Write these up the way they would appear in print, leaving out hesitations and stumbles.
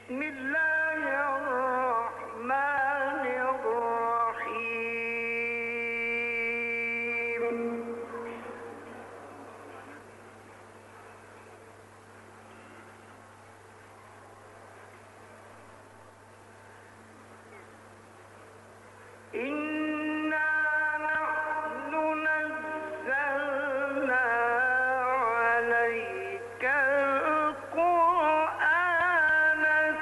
بسم الله الرحمن الرحيم إنا نحن نزلنا عليك القرآن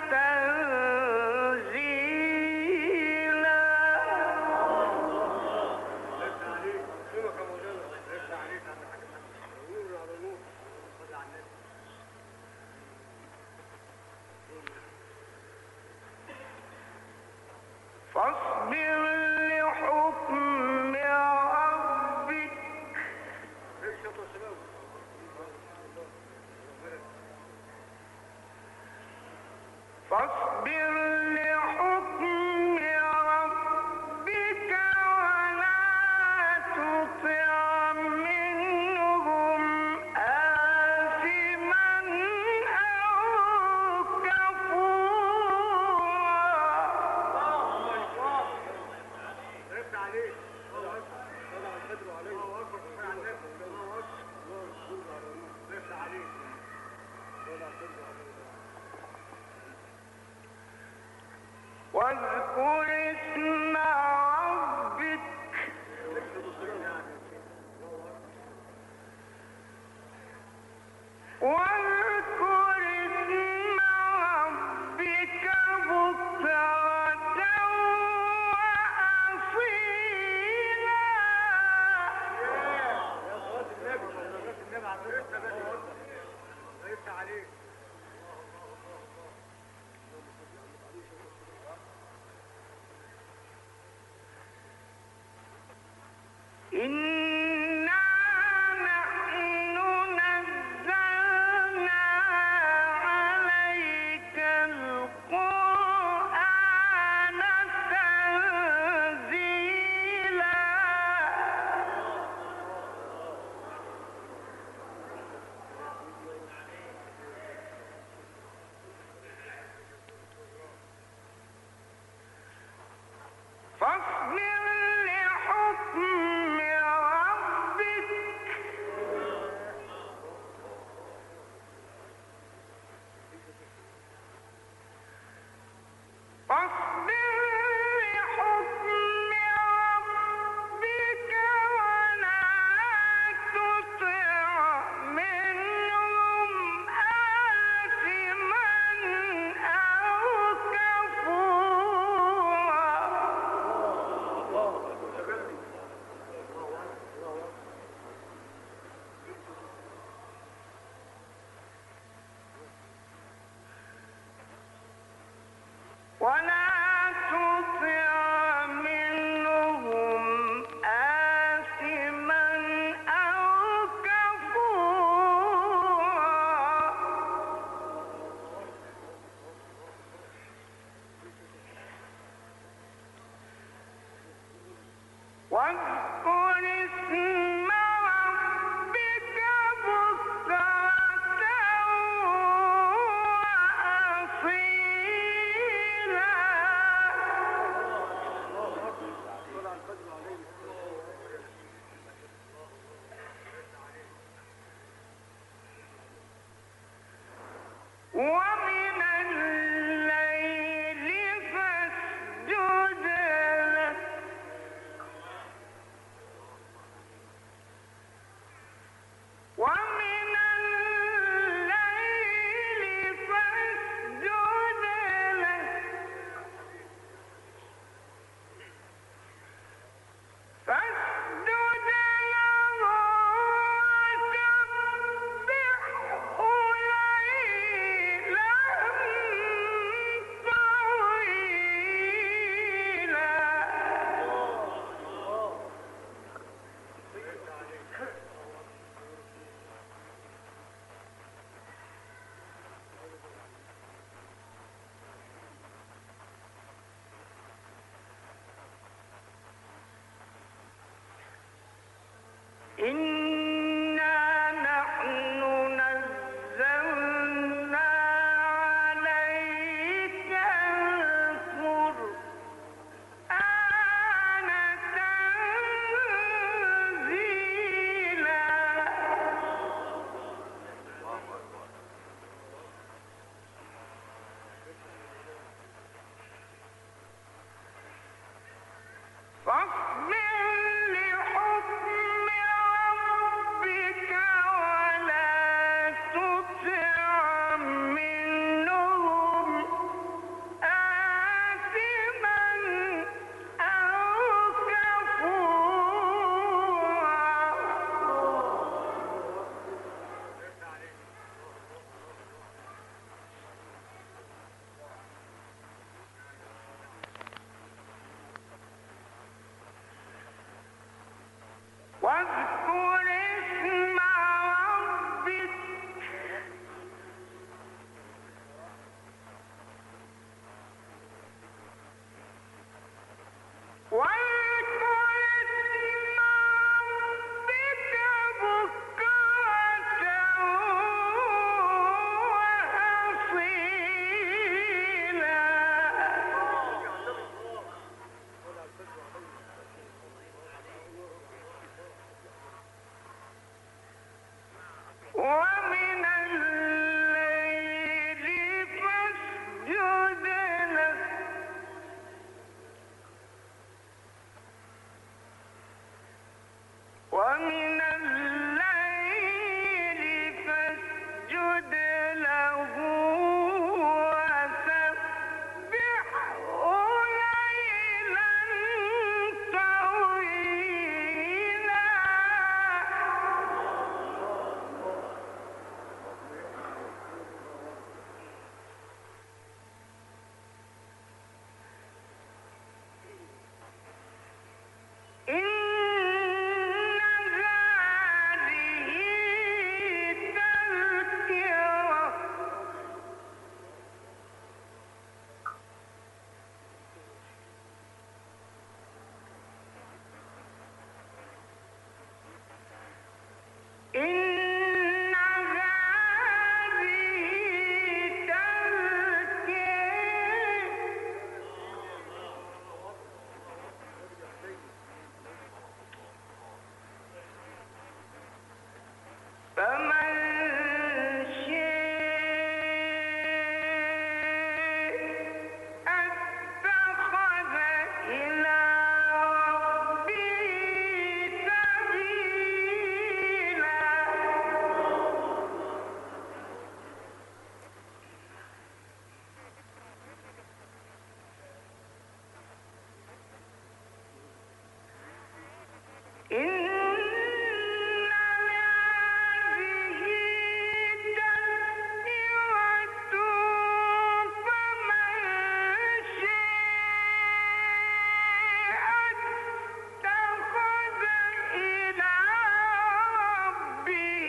تنزيلا فاصبر لحكم ربك فاصبر لحكم ربك ولا تطع منهم آثما أو واذكر اسم ربك واذكر اسم ربك بكرة وأصيلا إنا نحن نزلنا عليك القرآن تنزيلا فاصبر لحكم ربك فاصبر لحكم ربك ولا تطع منهم آثما أو كفورا ولا تطع منهم آثما أو كفورا واذكر اسم ربك بكرة ومن الليل فاسجد له ومن الليل فاسجد له فاسجد له وسبحه ليلا إنا نحن نزلنا عليك واذكر اسم ربك ومن الليل فاسجد له ومن الليل فاسجد له وسبحه ليلا طويلا إن هذه تذكرة إن هذه تذكرة فمن شاء اتخذ إلى ربه سبيلا إن هذه تذكرة فمن شاء اتخذ إلى ربه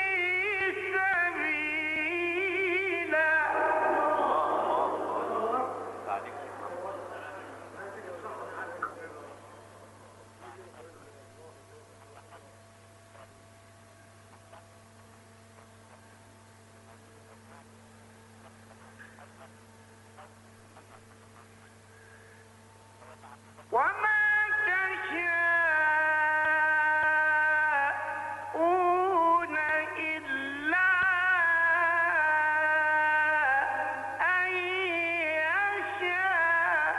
سبيلا وما تشاءون إلا أن يشاء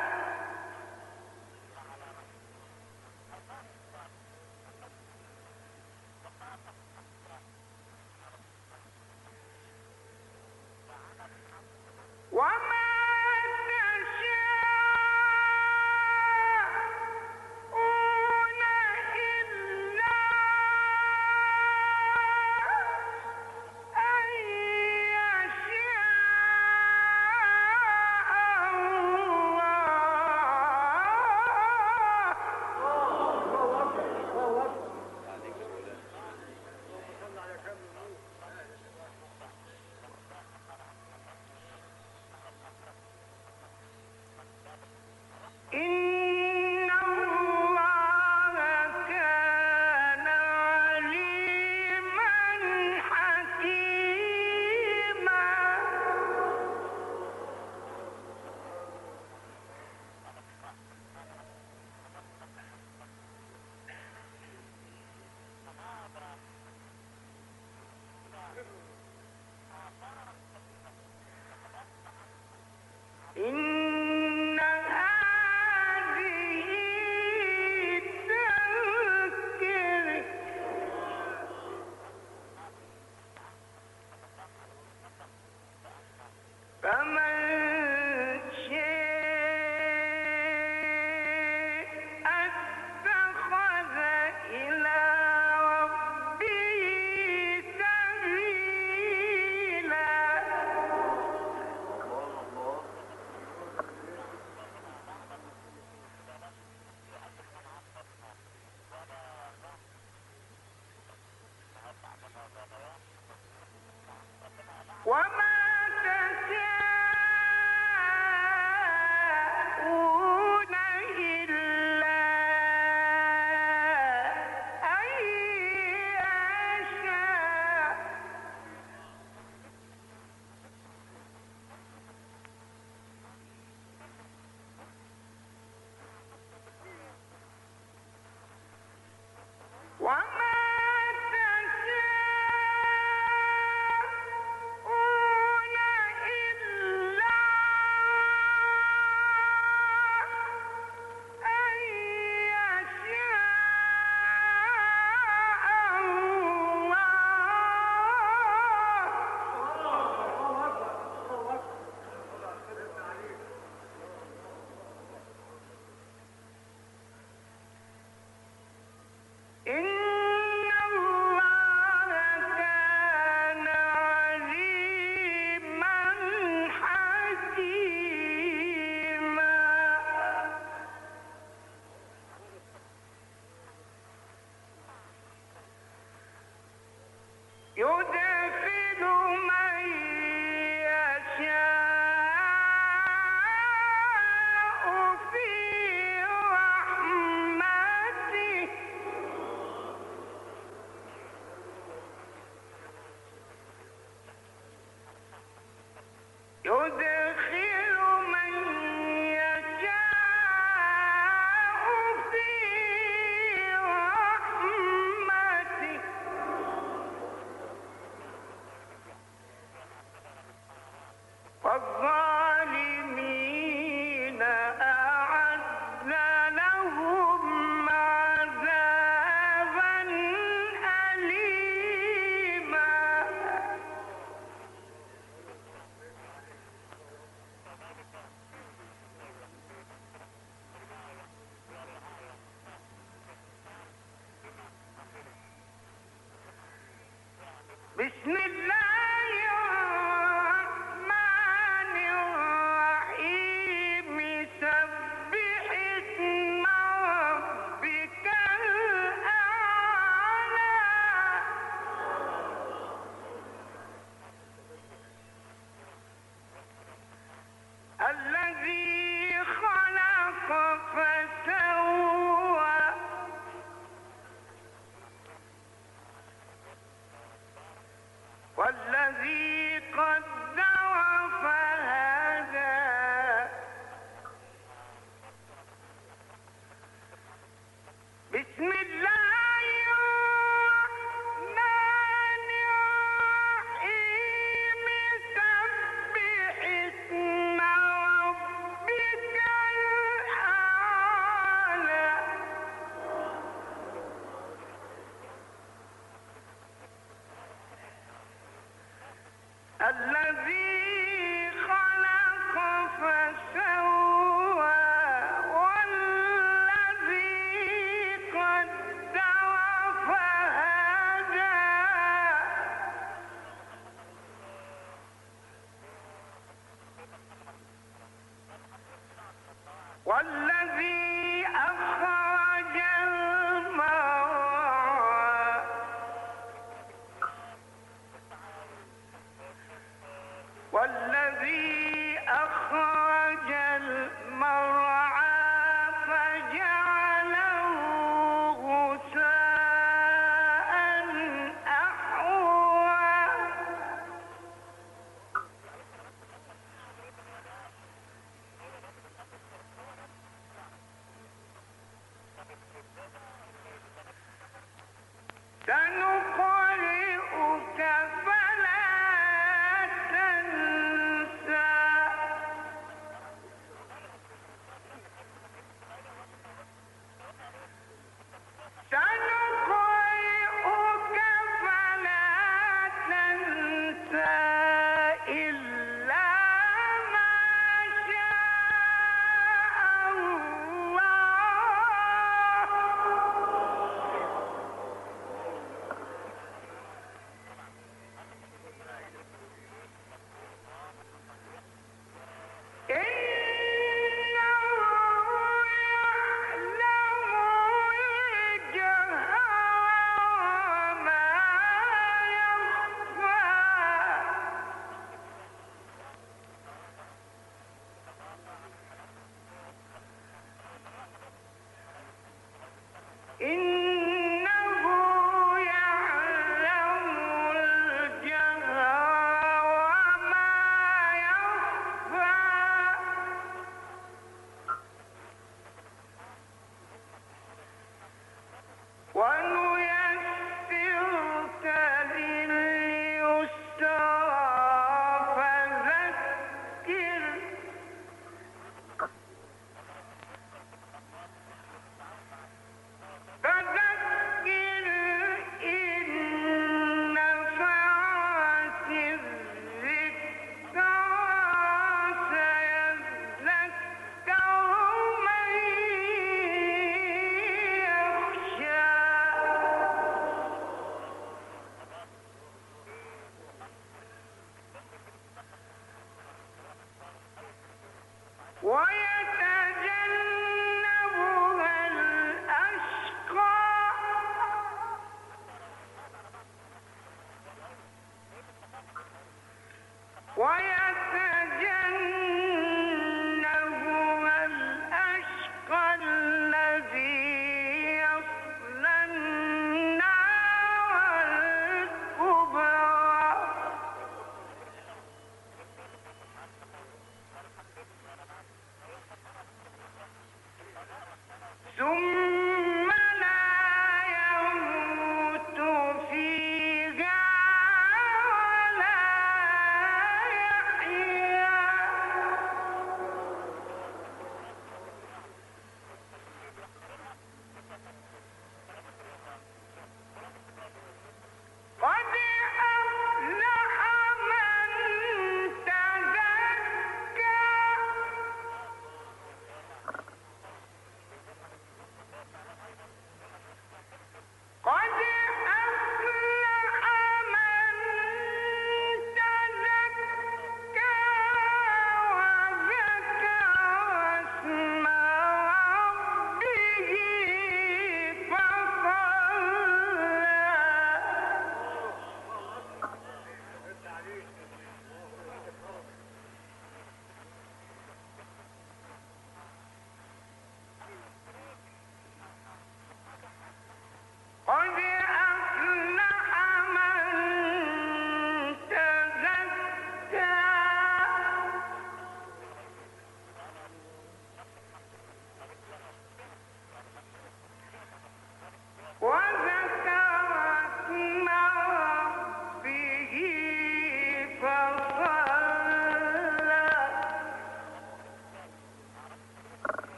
وما تشاء والظالمين أعدنا لهم عذابا أليما. بسم الله الرحمن الرحيم. سبح اسم ربك الأعلى. الذي خلق فسوى والذي قدر فهدى. بسم الله الرحمن الرحيم. سبح اسم ربك الأعلى. الذي خلق فسوى والذي قدر فهدى. والذي أخرج المرعى. والذي أخرج المرعى فجعله غثاء أحوى. سنقرئك فلا تنسى. سنقرئك فلا تنسى إلا ما شاء الله. إنه يعلم الجهر وما يخفى. ونيسرك لليسرى فذكر. فذكر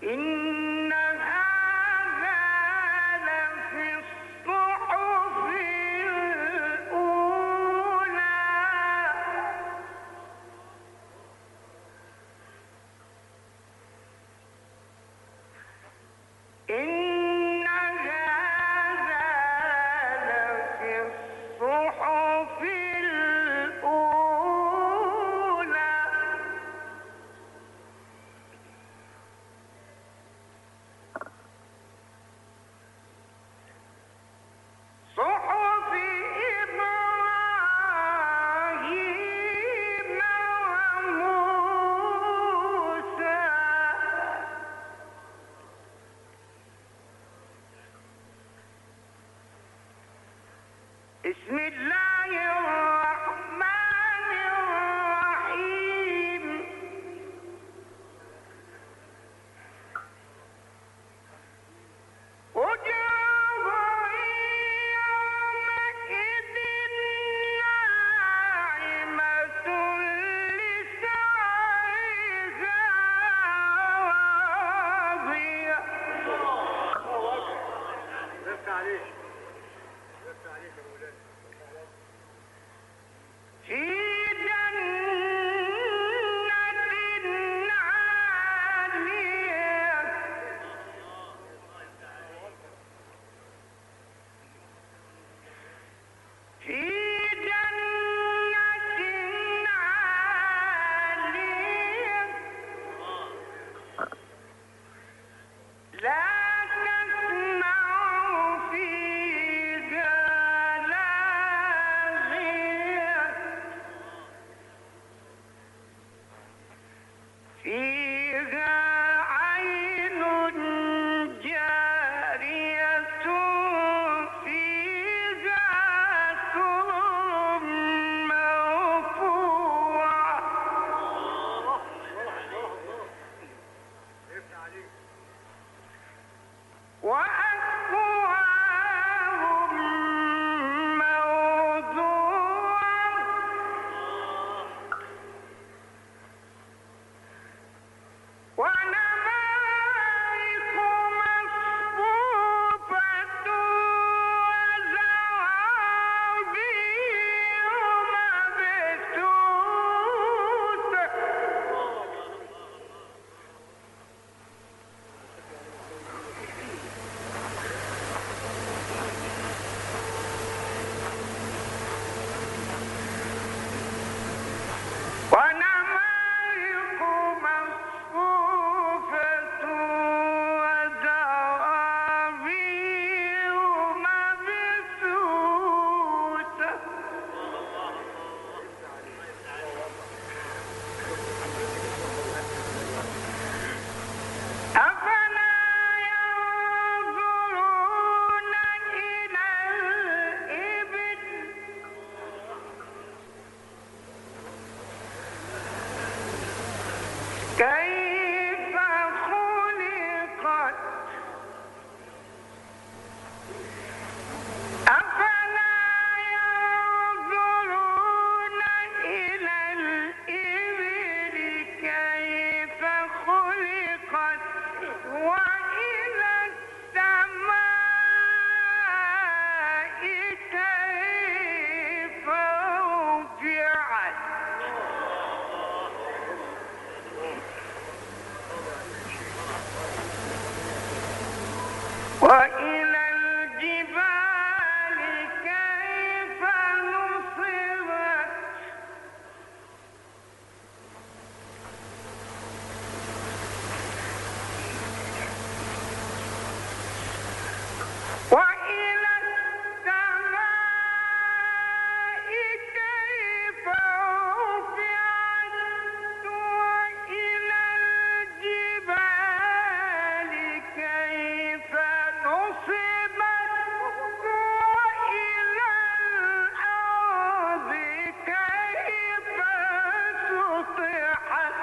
إن هذا لفي الصحف الأولى إن هذا لفي الصحف الأولى صحف إبراهيم وموسى بسم الله الرحمن الرحيم وجوه يومئذ ناعمة لسعيها راضية في جنة عالية في جنة عالية لا تسمع فيها لاغية فيها عين جارية فيها سرر مرفوعة وأكواب موضوعة ونمارق مصفوفة وزرابي مبثوثة ونمارق مصفوفة وزرابي مبثوثة أفلا ينظرون إلى الإبل كيف خلقت أفلا ينظرون إلى الإبل كيف خلقت وإلى السماء كيف رفعت وإلى الجبال كيف نصبت وإلى السماء كيف رفعت وإلى الجبال كيف نصبت وإلى الأرض كيف سطحت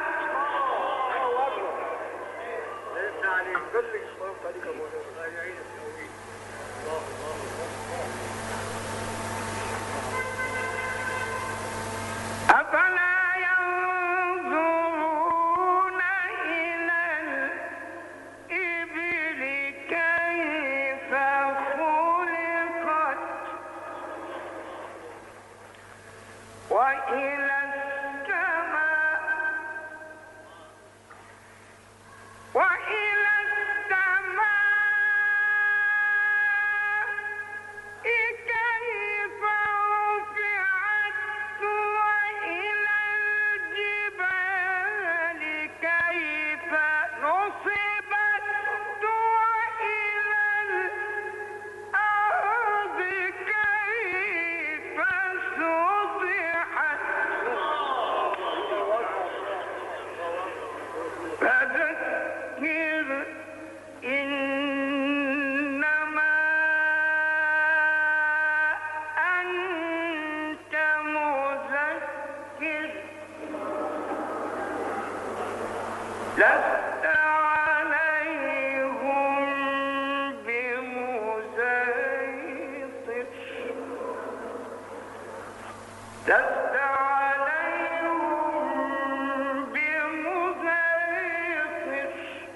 أفلا ينظرون إلى لست عليهم بمسيطر لست عليهم بمسيطر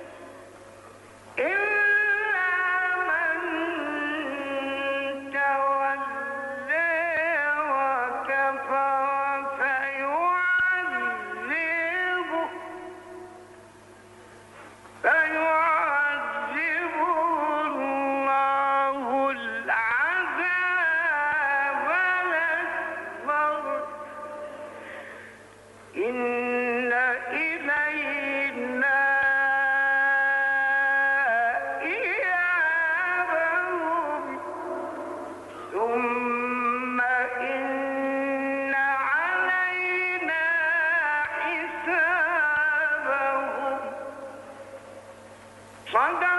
إلا من تولى وكفر فيعذبه الله العذاب الأكبر إن إلينا إيابهم ثم إن علينا حسابهم صدق